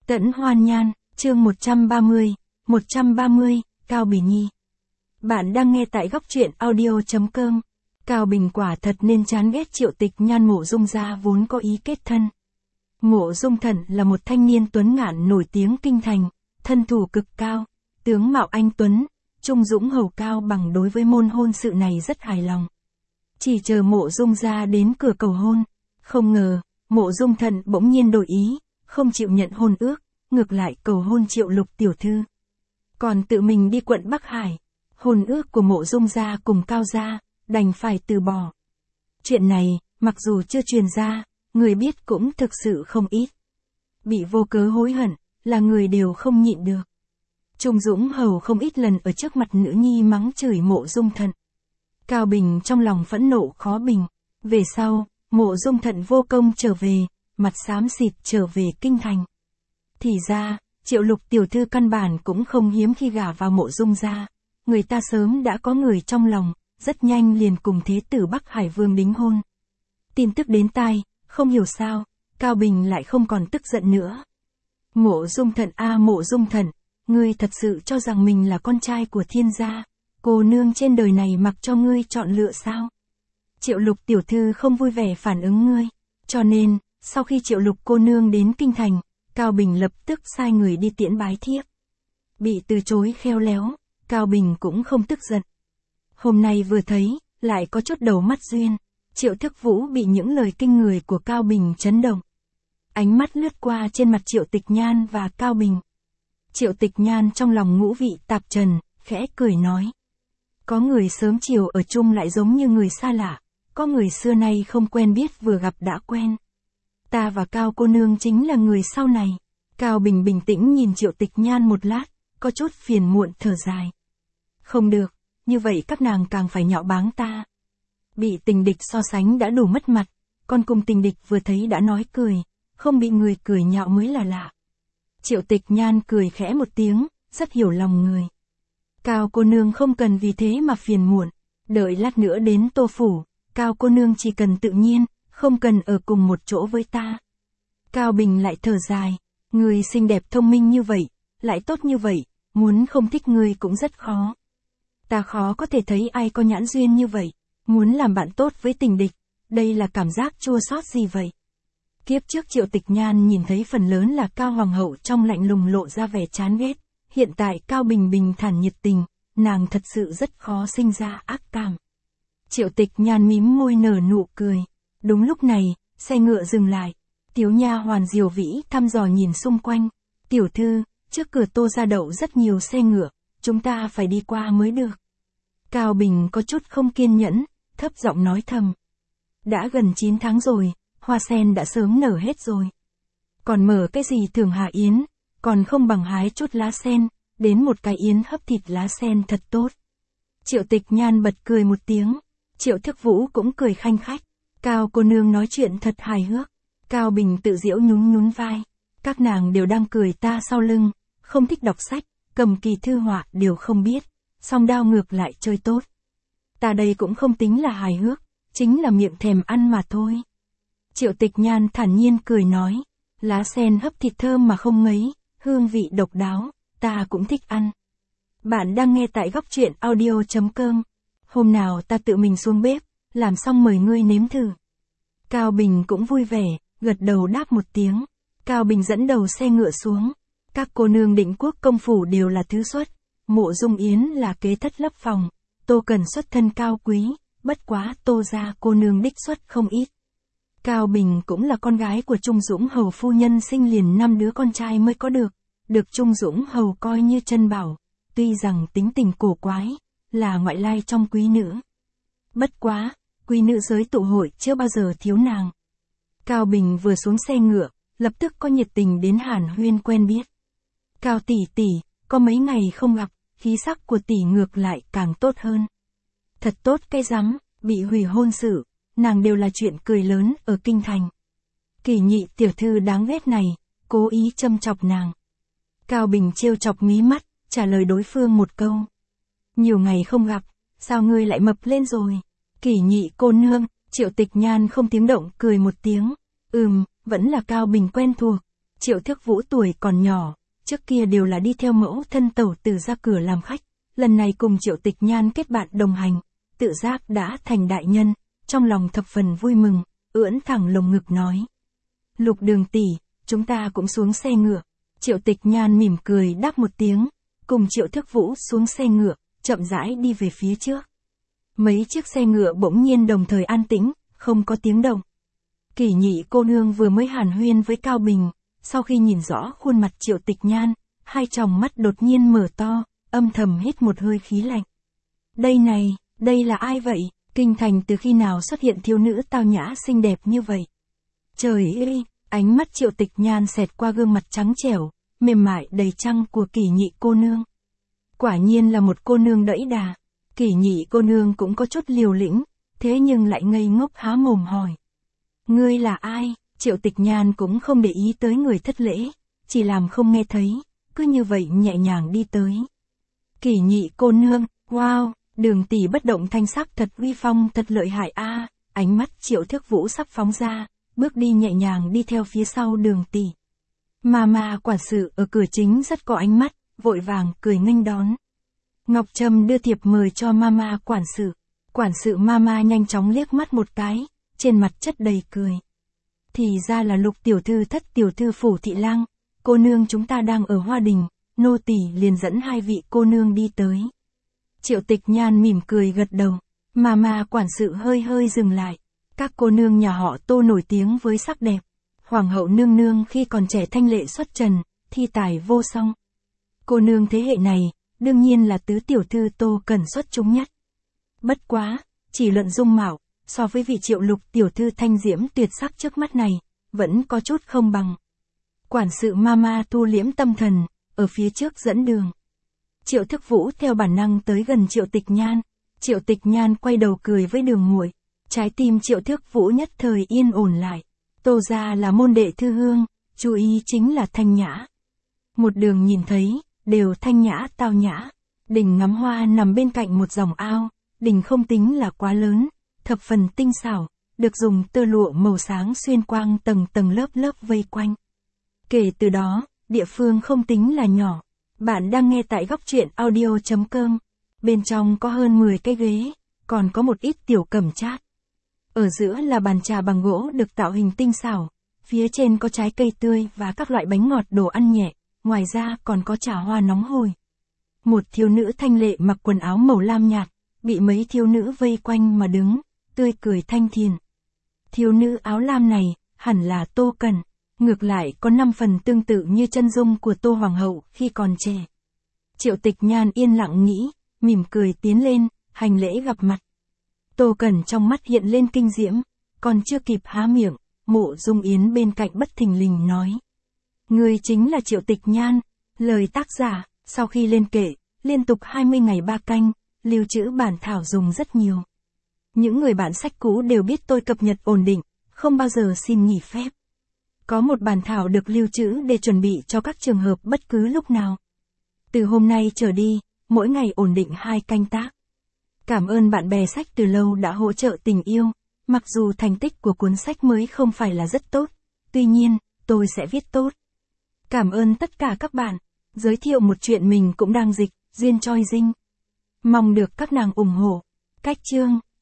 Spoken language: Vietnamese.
Tẫn Hoan Nhan, chương 130, Cao Bình Nhi. Bạn đang nghe tại góc truyện audio.com. Cao Bình quả thật nên chán ghét Triệu Tịch Nhan. Mộ Dung gia vốn có ý kết thân. Mộ Dung Thận là một thanh niên tuấn ngạn nổi tiếng kinh thành, thân thủ cực cao, tướng mạo anh tuấn, trung dũng hầu Cao Bằng đối với môn hôn sự này rất hài lòng. Chỉ chờ Mộ Dung gia đến cửa cầu hôn, không ngờ, Mộ Dung Thận bỗng nhiên đổi ý, không chịu nhận hôn ước, ngược lại cầu hôn Triệu Lục tiểu thư. Còn tự mình đi quận Bắc Hải, hôn ước của Mộ Dung gia cùng Cao gia, đành phải từ bỏ. Chuyện này, mặc dù chưa truyền ra, người biết cũng thực sự không ít. Bị vô cớ hối hận, là người đều không nhịn được. Trung dũng hầu không ít lần ở trước mặt nữ nhi mắng chửi Mộ Dung Thận. Cao Bình trong lòng phẫn nộ khó bình. Về sau, Mộ Dung Thận vô công trở về, mặt xám xịt trở về kinh thành. Thì ra, Triệu Lục tiểu thư căn bản cũng không hiếm khi gả vào Mộ Dung gia, người ta sớm đã có người trong lòng, rất nhanh liền cùng thế tử Bắc Hải Vương đính hôn. Tin tức đến tai, không hiểu sao, Cao Bình lại không còn tức giận nữa. Mộ Dung Thận Mộ Dung Thận, ngươi thật sự cho rằng mình là con trai của thiên gia, cô nương trên đời này mặc cho ngươi chọn lựa sao? Triệu Lục tiểu thư không vui vẻ phản ứng ngươi, cho nên, sau khi Triệu Lục cô nương đến kinh thành, Cao Bình lập tức sai người đi tiễn bái thiếp. Bị từ chối khéo léo, Cao Bình cũng không tức giận. Hôm nay vừa thấy, lại có chút đầu mắt duyên, Triệu Thức Vũ bị những lời kinh người của Cao Bình chấn động. Ánh mắt lướt qua trên mặt Triệu Tịch Nhan và Cao Bình. Triệu Tịch Nhan trong lòng ngũ vị tạp trần, khẽ cười nói. Có người sớm chiều ở chung lại giống như người xa lạ, có người xưa nay không quen biết vừa gặp đã quen. Ta và Cao cô nương chính là người sau này. Cao Bình bình tĩnh nhìn Triệu Tịch Nhan một lát, có chút phiền muộn thở dài. Không được, như vậy các nàng càng phải nhạo báng ta. Bị tình địch so sánh đã đủ mất mặt, còn cùng tình địch vừa thấy đã nói cười, không bị người cười nhạo mới là lạ. Triệu Tịch Nhan cười khẽ một tiếng, rất hiểu lòng người. Cao cô nương không cần vì thế mà phiền muộn, đợi lát nữa đến Tô phủ, Cao cô nương chỉ cần tự nhiên, không cần ở cùng một chỗ với ta. Cao Bình lại thở dài, người xinh đẹp thông minh như vậy, lại tốt như vậy, muốn không thích người cũng rất khó. Ta khó có thể thấy ai có nhãn duyên như vậy, muốn làm bạn tốt với tình địch, đây là cảm giác chua xót gì vậy? Kiếp trước Triệu Tịch Nhan nhìn thấy phần lớn là Cao Hoàng hậu trong lạnh lùng lộ ra vẻ chán ghét, hiện tại Cao Bình bình thản nhiệt tình, nàng thật sự rất khó sinh ra ác cảm. Triệu Tịch Nhan mím môi nở nụ cười. Đúng lúc này, xe ngựa dừng lại. Tiếu nha hoàn Diều Vĩ thăm dò nhìn xung quanh. Tiểu thư, trước cửa Tô gia đậu rất nhiều xe ngựa, chúng ta phải đi qua mới được. Cao Bình có chút không kiên nhẫn, thấp giọng nói thầm. Đã gần 9 tháng rồi, hoa sen đã sớm nở hết rồi. Còn mở cái gì thường hạ yến, còn không bằng hái chút lá sen, đến một cái yến hấp thịt lá sen thật tốt. Triệu Tịch Nhan bật cười một tiếng, Triệu Thức Vũ cũng cười khanh khách. Cao cô nương nói chuyện thật hài hước. Cao Bình tự giễu nhún nhún vai. Các nàng đều đang cười ta sau lưng, không thích đọc sách, cầm kỳ thư họa đều không biết, song đao ngược lại chơi tốt. Ta đây cũng không tính là hài hước, chính là miệng thèm ăn mà thôi. Triệu Tịch Nhan thản nhiên cười nói, lá sen hấp thịt thơm mà không ngấy, hương vị độc đáo, ta cũng thích ăn. Bạn đang nghe tại góc truyện audio.com. Hôm nào ta tự mình xuống bếp, làm xong mời ngươi nếm thử. Cao Bình cũng vui vẻ, gật đầu đáp một tiếng. Cao Bình dẫn đầu xe ngựa xuống. Các cô nương Định Quốc công phủ đều là thứ xuất. Mộ Dung Yến là kế thất lấp phòng. Tô Cần xuất thân cao quý, bất quá Tô gia cô nương đích xuất không ít. Cao Bình cũng là con gái của Trung Dũng hầu phu nhân sinh liền 5 đứa con trai mới có được. Được Trung Dũng hầu coi như chân bảo. Tuy rằng tính tình cổ quái, là ngoại lai trong quý nữ. Bất quá, quý nữ giới tụ hội chưa bao giờ thiếu nàng. Cao Bình vừa xuống xe ngựa, lập tức có nhiệt tình đến hàn huyên quen biết. Cao tỷ tỷ, có mấy ngày không gặp, khí sắc của tỷ ngược lại càng tốt hơn. Thật tốt cái rắm, bị hủy hôn sự, nàng đều là chuyện cười lớn ở kinh thành. Kỳ Nhị tiểu thư đáng ghét này, cố ý châm chọc nàng. Cao Bình trêu chọc mí mắt, trả lời đối phương một câu. Nhiều ngày không gặp, sao ngươi lại mập lên rồi? Kỳ Nhị cô nương, Triệu Tịch Nhan không tiếng động cười một tiếng. Vẫn là Cao Bình quen thuộc. Triệu Thức Vũ tuổi còn nhỏ, trước kia đều là đi theo mẫu thân tẩu tử ra cửa làm khách, lần này cùng Triệu Tịch Nhan kết bạn đồng hành, tự giác đã thành đại nhân, trong lòng thập phần vui mừng, ưỡn thẳng lồng ngực nói. Lục Đường tỷ, chúng ta cũng xuống xe ngựa. Triệu Tịch Nhan mỉm cười đáp một tiếng, cùng Triệu Thức Vũ xuống xe ngựa, chậm rãi đi về phía trước. Mấy chiếc xe ngựa bỗng nhiên đồng thời an tĩnh, không có tiếng động. Kỷ Nhị cô nương vừa mới hàn huyên với Cao Bình, sau khi nhìn rõ khuôn mặt Triệu Tịch Nhan, hai tròng mắt đột nhiên mở to, âm thầm hít một hơi khí lạnh. Đây là ai vậy? Kinh thành từ khi nào xuất hiện thiếu nữ tao nhã xinh đẹp như vậy? Trời ơi, ánh mắt Triệu Tịch Nhan xẹt qua gương mặt trắng trẻo, mềm mại đầy trăng của Kỷ Nhị cô nương. Quả nhiên là một cô nương đẫy đà. Kỷ Nhị cô nương cũng có chút liều lĩnh, thế nhưng lại ngây ngốc há mồm hỏi. Ngươi là ai? Triệu Tịch Nhan cũng không để ý tới người thất lễ, chỉ làm không nghe thấy, cứ như vậy nhẹ nhàng đi tới. Kỷ Nhị cô nương, wow, Đường tỷ bất động thanh sắc thật uy phong thật lợi hại a. Ánh mắt Triệu Thức Vũ sắp phóng ra, bước đi nhẹ nhàng đi theo phía sau Đường tỷ. Mama quản sự ở cửa chính rất có ánh mắt, vội vàng cười nghênh đón. Ngọc Trâm đưa thiệp mời cho mama quản sự. Quản sự mama nhanh chóng liếc mắt một cái, trên mặt chất đầy cười. Thì ra là Lục tiểu thư thất tiểu thư Phủ Thị Lang, cô nương chúng ta đang ở Hoa Đình, nô tỳ liền dẫn hai vị cô nương đi tới. Triệu Tịch Nhan mỉm cười gật đầu, mama quản sự hơi dừng lại. Các cô nương nhà họ Tô nổi tiếng với sắc đẹp. Hoàng hậu nương nương khi còn trẻ thanh lệ xuất trần, thi tài vô song. Cô nương thế hệ này, đương nhiên là tứ tiểu thư Tô Cần xuất chúng nhất. Bất quá, chỉ luận dung mạo, so với vị Triệu Lục tiểu thư thanh diễm tuyệt sắc trước mắt này, vẫn có chút không bằng. Quản sự mama thu liễm tâm thần, ở phía trước dẫn đường. Triệu Thức Vũ theo bản năng tới gần Triệu Tịch Nhan. Triệu Tịch Nhan quay đầu cười với Đường muội, trái tim Triệu Thức Vũ nhất thời yên ổn lại. Tô gia là môn đệ thư hương, chú ý chính là thanh nhã. Một đường nhìn thấy, đều thanh nhã tao nhã. Đình ngắm hoa nằm bên cạnh một dòng ao, đình không tính là quá lớn, thập phần tinh xảo, được dùng tơ lụa màu sáng xuyên quang tầng tầng lớp lớp vây quanh. Kể từ đó, địa phương không tính là nhỏ. Bạn đang nghe tại góc truyện audio.com. Bên trong có hơn 10 cái ghế, còn có một ít tiểu cẩm chát. Ở giữa là bàn trà bằng gỗ được tạo hình tinh xảo, phía trên có trái cây tươi và các loại bánh ngọt đồ ăn nhẹ, ngoài ra còn có trà hoa nóng hổi. Một thiếu nữ thanh lệ mặc quần áo màu lam nhạt, bị mấy thiếu nữ vây quanh mà đứng, tươi cười thanh thiền. Thiếu nữ áo lam này, hẳn là Tô Cần, ngược lại có 5 phần tương tự như chân dung của Tô Hoàng hậu khi còn trẻ. Triệu Tịch Nhan yên lặng nghĩ, mỉm cười tiến lên, hành lễ gặp mặt. Tô Cần trong mắt hiện lên kinh diễm, còn chưa kịp há miệng, Mộ Dung Yến bên cạnh bất thình lình nói. Người chính là Triệu Tịch Nhan, lời tác giả, sau khi lên kệ, liên tục 20 ngày 3 canh, lưu trữ bản thảo dùng rất nhiều. Những người bạn sách cũ đều biết tôi cập nhật ổn định, không bao giờ xin nghỉ phép. Có một bản thảo được lưu trữ để chuẩn bị cho các trường hợp bất cứ lúc nào. Từ hôm nay trở đi, mỗi ngày ổn định 2 canh tác. Cảm ơn bạn bè sách từ lâu đã hỗ trợ tình yêu, mặc dù thành tích của cuốn sách mới không phải là rất tốt, tuy nhiên, tôi sẽ viết tốt. Cảm ơn tất cả các bạn, giới thiệu một chuyện mình cũng đang dịch, duyên choi dinh. Mong được các nàng ủng hộ. Cách chương